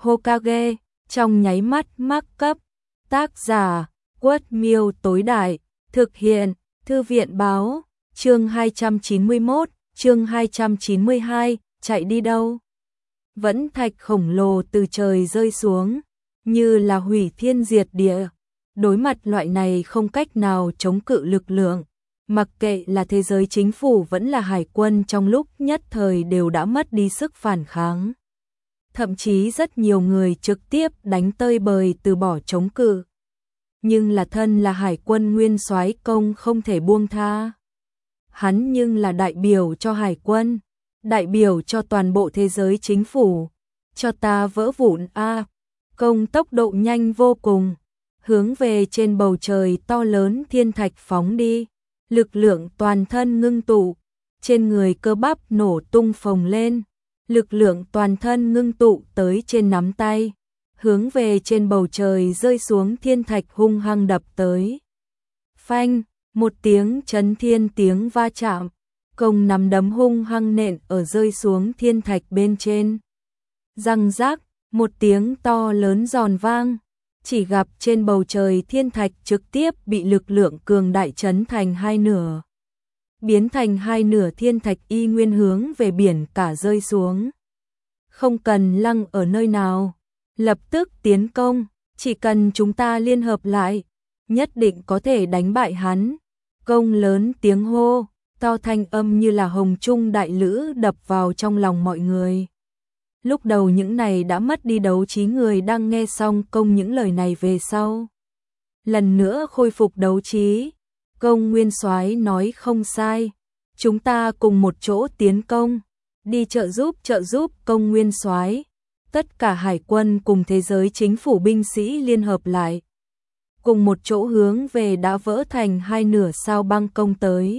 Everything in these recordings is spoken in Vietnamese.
Hokage, trong nháy mắt mắc cấp. Tác giả, Quất Miêu tối đại, thực hiện, Thư viện báo, chương 291, chương 292, chạy đi đâu? Vẫn thạch khổng lồ từ trời rơi xuống, như là hủy thiên diệt địa. Đối mặt loại này không cách nào chống cự lực lượng, mặc kệ là thế giới chính phủ vẫn là hải quân trong lúc nhất thời đều đã mất đi sức phản kháng. Thậm chí rất nhiều người trực tiếp đánh tơi bời từ bỏ chống cự. Nhưng là thân là hải quân nguyên soái Công không thể buông tha. Hắn nhưng là đại biểu cho hải quân, đại biểu cho toàn bộ thế giới chính phủ. Cho ta vỡ vụn a! Công tốc độ nhanh vô cùng, hướng về trên bầu trời to lớn thiên thạch phóng đi. Lực lượng toàn thân ngưng tụ, trên người cơ bắp nổ tung phồng lên. Lực lượng toàn thân ngưng tụ tới trên nắm tay, hướng về trên bầu trời rơi xuống thiên thạch hung hăng đập tới. Phanh, một tiếng chấn thiên tiếng va chạm, Công nắm đấm hung hăng nện ở rơi xuống thiên thạch bên trên. Răng rác, một tiếng to lớn giòn vang, chỉ gặp trên bầu trời thiên thạch trực tiếp bị lực lượng cường đại chấn thành hai nửa. Biến thành hai nửa thiên thạch y nguyên hướng về biển cả rơi xuống. Không cần lăng ở nơi nào, lập tức tiến công, chỉ cần chúng ta liên hợp lại, nhất định có thể đánh bại hắn. Công lớn tiếng hô, to thanh âm như là hồng trung đại lữ đập vào trong lòng mọi người. Lúc đầu những này đã mất đi đấu trí người đang nghe xong Công những lời này về sau, lần nữa khôi phục đấu trí. Công nguyên soái nói không sai, chúng ta cùng một chỗ tiến công, đi trợ giúp Công nguyên soái. Tất cả hải quân cùng thế giới chính phủ binh sĩ liên hợp lại, cùng một chỗ hướng về đã vỡ thành hai nửa sao băng công tới.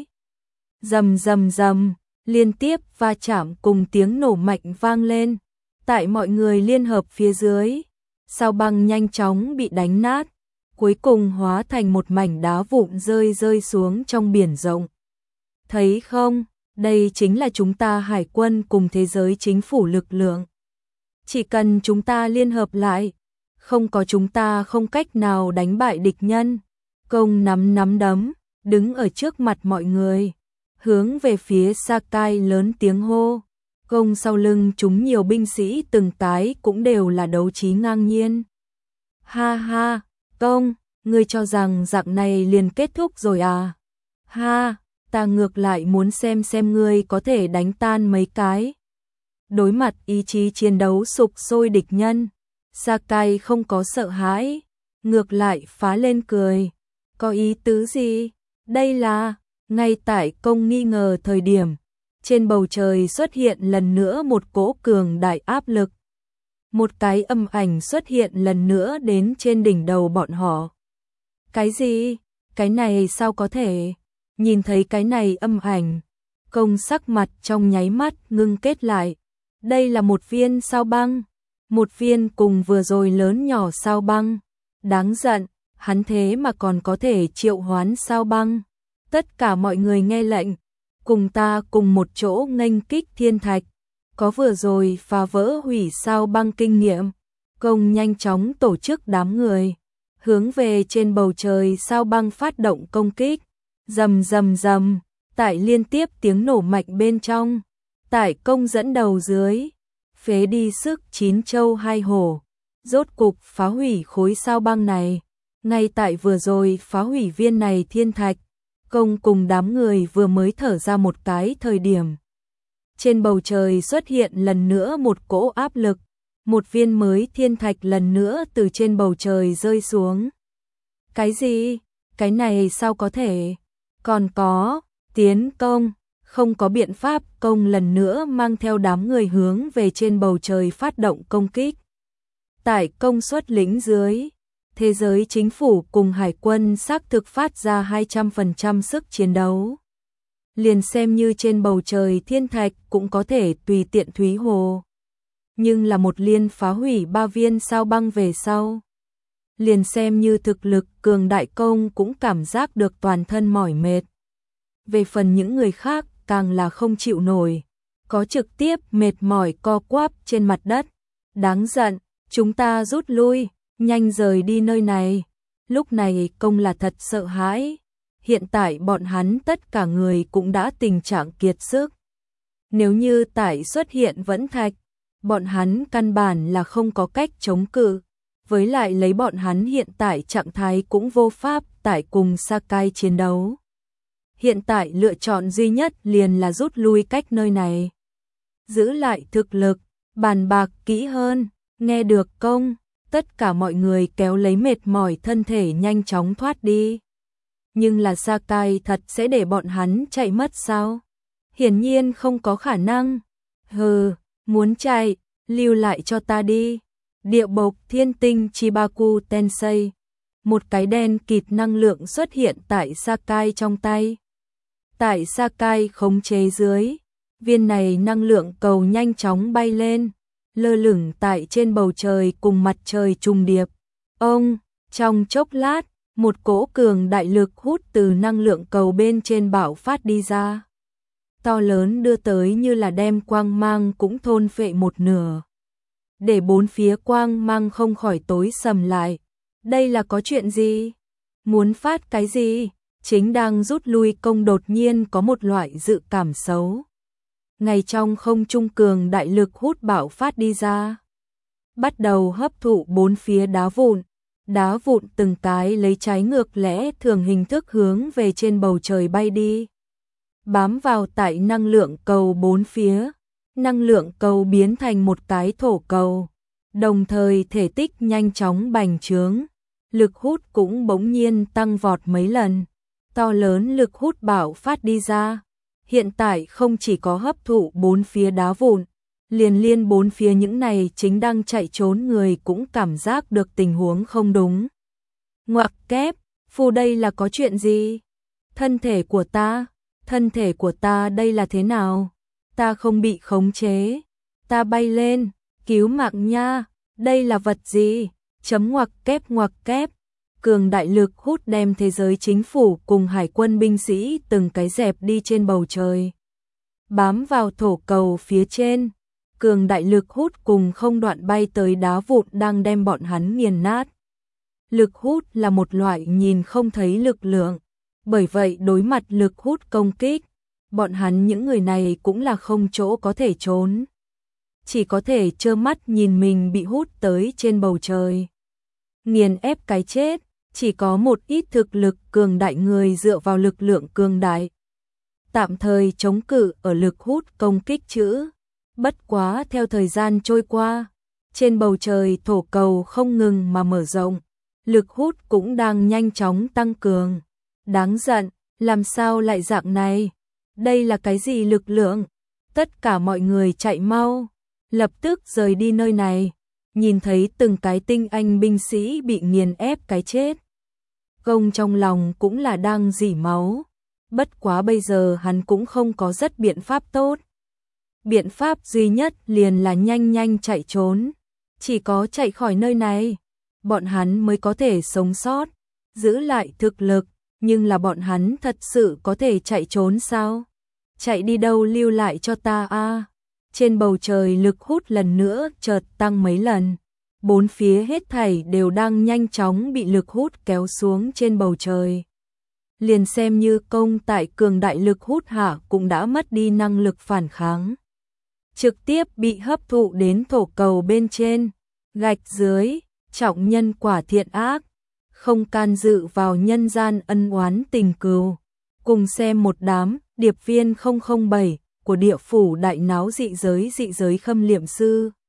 Rầm rầm rầm, liên tiếp va chạm cùng tiếng nổ mạnh vang lên. Tại mọi người liên hợp phía dưới, sao băng nhanh chóng bị đánh nát, cuối cùng hóa thành một mảnh đá vụn rơi xuống trong biển rộng. Thấy không, đây chính là chúng ta hải quân cùng thế giới chính phủ lực lượng. Chỉ cần chúng ta liên hợp lại, không có chúng ta không cách nào đánh bại địch nhân. Công nắm đấm, đứng ở trước mặt mọi người, hướng về phía Sakai lớn tiếng hô. Công sau lưng chúng nhiều binh sĩ từng cái cũng đều là đấu trí ngang nhiên. Ha ha, Công, ngươi cho rằng dạng này liền kết thúc rồi à? Ha, ta ngược lại muốn xem ngươi có thể đánh tan mấy cái. Đối mặt ý chí chiến đấu sục sôi địch nhân, Sakai không có sợ hãi, ngược lại phá lên cười. Có ý tứ gì? Đây là, ngay tại Công nghi ngờ thời điểm, trên bầu trời xuất hiện lần nữa một cỗ cường đại áp lực. Một cái âm ảnh xuất hiện lần nữa đến trên đỉnh đầu bọn họ. Cái gì? Cái này sao có thể? Nhìn thấy cái này âm ảnh, Công sắc mặt trong nháy mắt ngưng kết lại. Đây là một viên sao băng, một viên cùng vừa rồi lớn nhỏ sao băng. Đáng giận, hắn thế mà còn có thể triệu hoán sao băng. Tất cả mọi người nghe lệnh, cùng ta cùng một chỗ nghênh kích thiên thạch. Có vừa rồi phá vỡ hủy sao băng kinh nghiệm, Công nhanh chóng tổ chức đám người, hướng về trên bầu trời sao băng phát động công kích. Rầm rầm rầm, tại liên tiếp tiếng nổ mạnh bên trong, tại Công dẫn đầu dưới, phế đi sức 9 châu 2 hổ, rốt cục phá hủy khối sao băng này. Ngay tại vừa rồi phá hủy viên này thiên thạch, Công cùng đám người vừa mới thở ra một cái thời điểm. Trên bầu trời xuất hiện lần nữa một cỗ áp lực, một viên mới thiên thạch lần nữa từ trên bầu trời rơi xuống. Cái gì? Cái này sao có thể? Còn có, tiến công, không có biện pháp. Công lần nữa mang theo đám người hướng về trên bầu trời phát động công kích. Tại Công suất lĩnh dưới, thế giới chính phủ cùng hải quân xác thực phát ra 200% sức chiến đấu. Liền xem như trên bầu trời thiên thạch cũng có thể tùy tiện thúy hồ. Nhưng là một liên phá hủy 3 viên sao băng về sau. Liền xem như thực lực cường đại Công cũng cảm giác được toàn thân mỏi mệt. Về phần những người khác càng là không chịu nổi, có trực tiếp mệt mỏi co quắp trên mặt đất. Đáng giận, Chúng ta rút lui, nhanh rời đi nơi này. Lúc này Công là thật sợ hãi. Hiện tại bọn hắn tất cả người cũng đã tình trạng kiệt sức. Nếu như Tải xuất hiện Vẫn Thạch, bọn hắn căn bản là không có cách chống cự. Với lại lấy bọn hắn hiện tại trạng thái cũng vô pháp Tải cùng Sakai chiến đấu. Hiện tại lựa chọn duy nhất liền là rút lui cách nơi này. Giữ lại thực lực, bàn bạc kỹ hơn, nghe được Công, tất cả mọi người kéo lấy mệt mỏi thân thể nhanh chóng thoát đi. Nhưng là Sakai thật sẽ để bọn hắn chạy mất sao? Hiển nhiên không có khả năng. Hừ, muốn chạy, lưu lại cho ta đi. Địa bộc Thiên Tinh Chibaku Tensei. Một cái đen kịt năng lượng xuất hiện tại Sakai trong tay. Tại Sakai khống chế dưới, viên này năng lượng cầu nhanh chóng bay lên, lơ lửng tại trên bầu trời cùng mặt trời trùng điệp. Trong chốc lát, một cỗ cường đại lực hút từ năng lượng cầu bên trên bạo phát đi ra. To lớn đưa tới như là đem quang mang cũng thôn phệ một nửa. Để bốn phía quang mang không khỏi tối sầm lại. Đây là có chuyện gì? Muốn phát cái gì? Chính đang rút lui Công đột nhiên có một loại dự cảm xấu. Ngay trong không trung cường đại lực hút bạo phát đi ra. Bắt đầu hấp thụ bốn phía đá vụn. Đá vụn từng cái lấy trái ngược lẽ thường hình thức hướng về trên bầu trời bay đi. Bám vào tại năng lượng cầu bốn phía. Năng lượng cầu biến thành một cái thổ cầu. Đồng thời thể tích nhanh chóng bành trướng. Lực hút cũng bỗng nhiên tăng vọt mấy lần. To lớn lực hút bạo phát đi ra. Hiện tại không chỉ có hấp thụ bốn phía đá vụn, liền liên bốn phía những này chính đang chạy trốn người cũng cảm giác được tình huống không đúng. Ngoặc kép, phù đây là có chuyện gì? Thân thể của ta đây là thế nào? Ta không bị khống chế, ta bay lên, cứu mạng nha, đây là vật gì? Chấm ngoặc kép. Cường đại lực hút đem thế giới chính phủ cùng hải quân binh sĩ từng cái dẹp đi trên bầu trời. Bám vào thổ cầu phía trên, cường đại lực hút cùng không đoạn bay tới đá vụn đang đem bọn hắn nghiền nát. Lực hút là một loại nhìn không thấy lực lượng, bởi vậy đối mặt lực hút công kích, bọn hắn những người này cũng là không chỗ có thể trốn. Chỉ có thể trơ mắt nhìn mình bị hút tới trên bầu trời. Nghiền ép cái chết. Chỉ có một ít thực lực cường đại người dựa vào lực lượng cường đại. Tạm thời chống cự ở lực hút công kích chữ. Bất quá theo thời gian trôi qua, trên bầu trời thổ cầu không ngừng mà mở rộng. Lực hút cũng đang nhanh chóng tăng cường. Đáng giận, làm sao lại dạng này? Đây là cái gì lực lượng? Tất cả mọi người chạy mau, lập tức rời đi nơi này. Nhìn thấy từng cái tinh anh binh sĩ bị nghiền ép cái chết. Công trong lòng cũng là đang rỉ máu. Bất quá bây giờ hắn cũng không có rất biện pháp tốt. Biện pháp duy nhất liền là nhanh chạy trốn. Chỉ có chạy khỏi nơi này, bọn hắn mới có thể sống sót, giữ lại thực lực. Nhưng là bọn hắn thật sự có thể chạy trốn sao? Chạy đi đâu lưu lại cho ta a? Trên bầu trời lực hút lần nữa chợt tăng mấy lần. Bốn phía hết thảy đều đang nhanh chóng bị lực hút kéo xuống trên bầu trời. Liền xem như Công tại cường đại lực hút hạ cũng đã mất đi năng lực phản kháng. Trực tiếp bị hấp thụ đến thổ cầu bên trên, gạch dưới, trọng nhân quả thiện ác, không can dự vào nhân gian ân oán tình cừu. Cùng xem một đám điệp viên 007 của địa phủ đại náo dị giới khâm liệm sư.